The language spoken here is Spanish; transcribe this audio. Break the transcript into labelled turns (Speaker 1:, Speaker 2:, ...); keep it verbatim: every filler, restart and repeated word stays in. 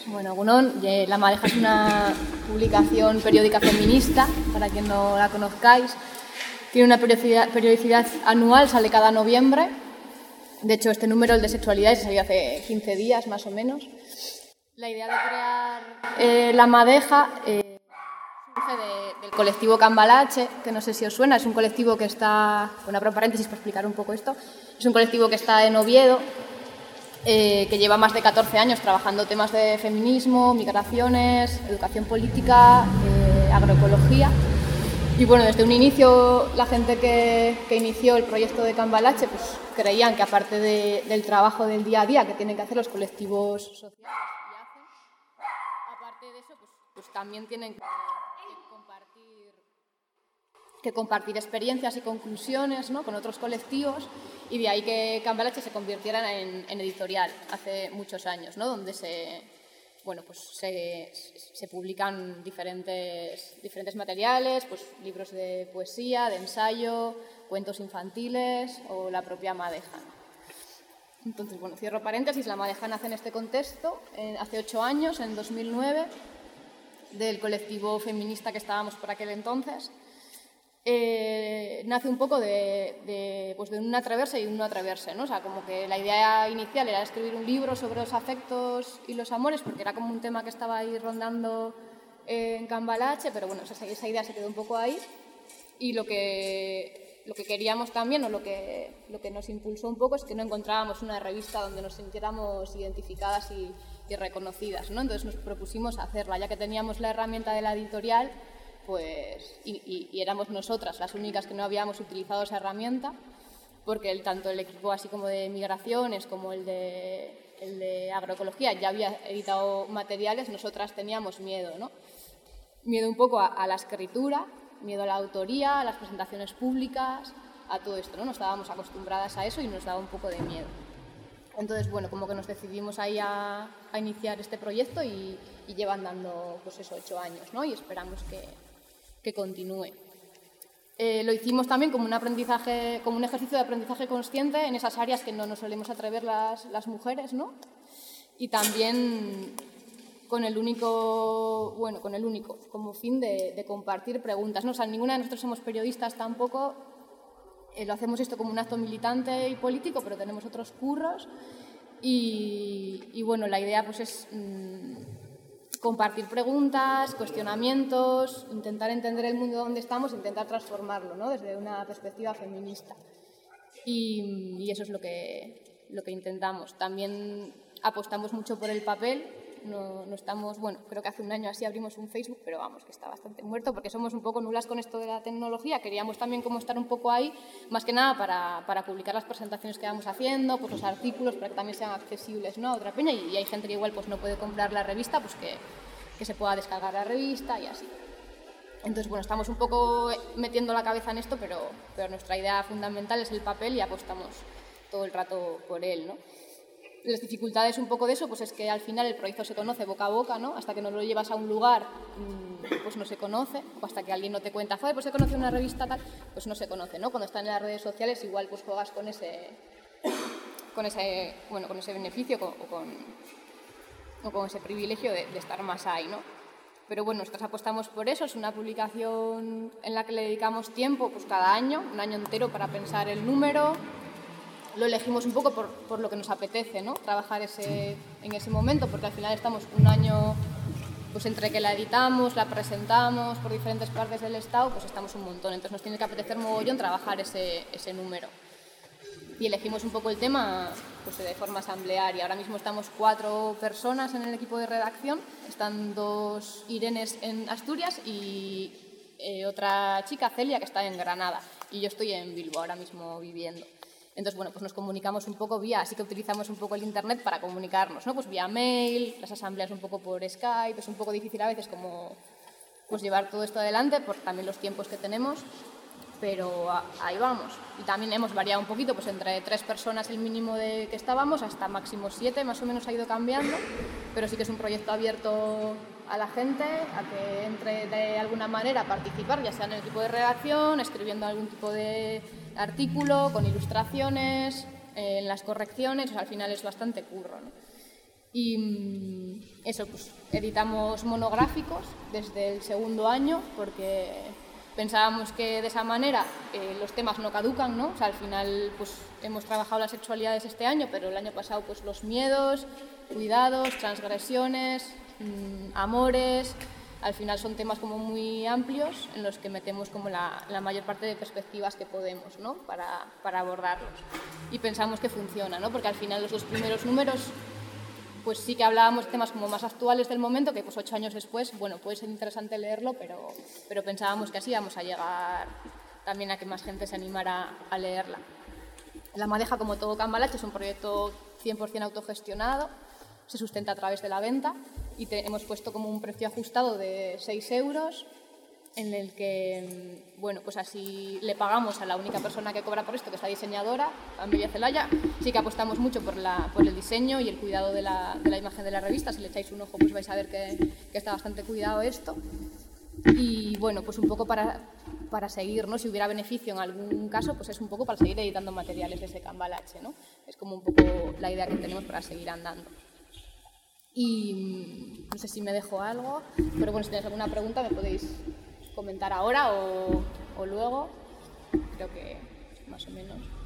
Speaker 1: Bueno, Egunon, La Madeja es una publicación periódica feminista, para quien no la conozcáis. Tiene una periodicidad, periodicidad anual, sale cada noviembre. De hecho, este número, el de sexualidades, salió hace quince días más o menos. La idea de crear eh, La Madeja eh, surge de, del colectivo Cambalache, que no sé si os suena, es un colectivo que está, bueno, abro paréntesis para explicar un poco esto, es un colectivo que está en Oviedo, Eh, que lleva más de catorce años trabajando temas de feminismo, migraciones, educación política, eh, agroecología. Y bueno, desde un inicio la gente que, que inició el proyecto de Cambalache pues, creían que aparte de, del trabajo del día a día que tienen que hacer los colectivos sociales y hacen, aparte de eso pues, pues también tienen que, que compartir que compartir experiencias y conclusiones, ¿no?, con otros colectivos, y de ahí que Cambalache se convirtiera en, en editorial hace muchos años, ¿no?, donde se, bueno, pues se, se publican diferentes, diferentes materiales, pues libros de poesía, de ensayo, cuentos infantiles o la propia Madeja. Entonces, bueno, cierro paréntesis, La Madeja nace en este contexto, eh, hace ocho años, en dos mil nueve, del colectivo feminista que estábamos por aquel entonces. Eh, nace un poco de, de, pues de un atreverse y un no atreverse, ¿no? O sea, como que la idea inicial era escribir un libro sobre los afectos y los amores, porque era como un tema que estaba ahí rondando eh, en Cambalache, pero bueno, esa, esa idea se quedó un poco ahí, y lo que, lo que queríamos también, o lo que, lo que nos impulsó un poco, es que no encontrábamos una revista donde nos sintiéramos identificadas y, y reconocidas, ¿no? Entonces nos propusimos hacerla, ya que teníamos la herramienta de la editorial, pues, y, y, y éramos nosotras las únicas que no habíamos utilizado esa herramienta, porque el, tanto el equipo así como de migraciones como el de, el de agroecología ya había editado materiales, nosotras teníamos miedo, ¿no? Miedo un poco a, a la escritura, miedo a la autoría, a las presentaciones públicas, a todo esto, ¿no? No estábamos acostumbradas a eso y nos daba un poco de miedo. Entonces, bueno, como que nos decidimos ahí a, a iniciar este proyecto y, y llevan dando, pues eso, ocho años, ¿no? Y esperamos que que continúe. Eh, lo hicimos también como un aprendizaje, como un ejercicio de aprendizaje consciente en esas áreas que no nos solemos atrever las, las mujeres, ¿no? Y también con el único, bueno, con el único, como fin de, de compartir preguntas, ¿no? O sea, ninguna de nosotros somos periodistas tampoco, eh, lo hacemos esto como un acto militante y político, pero tenemos otros curros y, y bueno, la idea pues es mmm, compartir preguntas, cuestionamientos, intentar entender el mundo donde estamos, intentar transformarlo, ¿no?, desde una perspectiva feminista. Y, y eso es lo que, lo que intentamos. También apostamos mucho por el papel. No, no estamos, bueno, creo que hace un año así abrimos un Facebook, pero vamos, que está bastante muerto porque somos un poco nulas con esto de la tecnología. Queríamos también como estar un poco ahí, más que nada para, para publicar las presentaciones que vamos haciendo, pues los artículos, para que también sean accesibles, ¿no?, a otra peña, y, y hay gente que igual pues no puede comprar la revista, pues que, que se pueda descargar la revista y así. Entonces, bueno, estamos un poco metiendo la cabeza en esto, pero, pero nuestra idea fundamental es el papel y apostamos todo el rato por él, ¿no? Las dificultades un poco de eso pues es que al final el proyecto se conoce boca a boca, ¿no? Hasta que no lo llevas a un lugar pues no se conoce, o hasta que alguien no te cuenta, joder, pues se conoce una revista tal, pues no se conoce, ¿no? Cuando están en las redes sociales igual pues juegas con ese, con ese, bueno, con ese beneficio o con, o con ese privilegio de, de estar más ahí, ¿no? Pero bueno, nosotros apostamos por eso, es una publicación en la que le dedicamos tiempo pues cada año, un año entero para pensar el número. Lo elegimos un poco por, por lo que nos apetece, ¿no?, trabajar ese, en ese momento, porque al final estamos un año pues entre que la editamos, la presentamos por diferentes partes del Estado, pues estamos un montón, entonces nos tiene que apetecer mogollón trabajar ese, ese número. Y elegimos un poco el tema pues, de forma asamblearia. Ahora mismo estamos cuatro personas en el equipo de redacción, están dos Irenes en Asturias y eh, otra chica, Celia, que está en Granada, y yo estoy en Bilbao ahora mismo viviendo. Entonces, bueno, pues nos comunicamos un poco vía, así que utilizamos un poco el internet para comunicarnos, ¿no? Pues vía mail, las asambleas un poco por Skype, es un poco difícil a veces como pues llevar todo esto adelante por también los tiempos que tenemos, pero ahí vamos. Y también hemos variado un poquito, pues entre tres personas el mínimo de que estábamos hasta máximo siete, más o menos ha ido cambiando, pero sí que es un proyecto abierto a la gente, a que entre de alguna manera a participar, ya sea en el equipo de redacción, escribiendo algún tipo de artículo, con ilustraciones, eh, en las correcciones, o sea, al final es bastante curro, ¿no? Y eso, pues editamos monográficos desde el segundo año porque pensábamos que de esa manera eh, los temas no caducan, ¿no? O sea, al final pues hemos trabajado las sexualidades este año, pero el año pasado pues los miedos, cuidados, transgresiones, mmm, amores. Al final son temas como muy amplios en los que metemos como la, la mayor parte de perspectivas que podemos, ¿no? para, para abordarlos. Y pensamos que funciona, ¿no? Porque al final los dos primeros números pues sí que hablábamos de temas como más actuales del momento, que pues ocho años después, bueno, puede ser interesante leerlo, pero, pero pensábamos que así íbamos a llegar también a que más gente se animara a leerla. La Madeja, como todo Cambalache, es un proyecto cien por cien autogestionado, se sustenta a través de la venta y te, hemos puesto como un precio ajustado de seis euros en el que, bueno, pues así le pagamos a la única persona que cobra por esto, que es la diseñadora, Amelia Celaya. Sí que apostamos mucho por, la, por el diseño y el cuidado de la, de la imagen de la revista. Si le echáis un ojo, pues vais a ver que, que está bastante cuidado esto. Y bueno, pues un poco para, para seguir, ¿no? Si hubiera beneficio en algún caso, pues es un poco para seguir editando materiales desde Cambalache, ¿no? Es como un poco la idea que tenemos para seguir andando. Y no sé si me dejo algo, pero bueno, si tenéis alguna pregunta me podéis comentar ahora o, o luego. Creo que más o menos.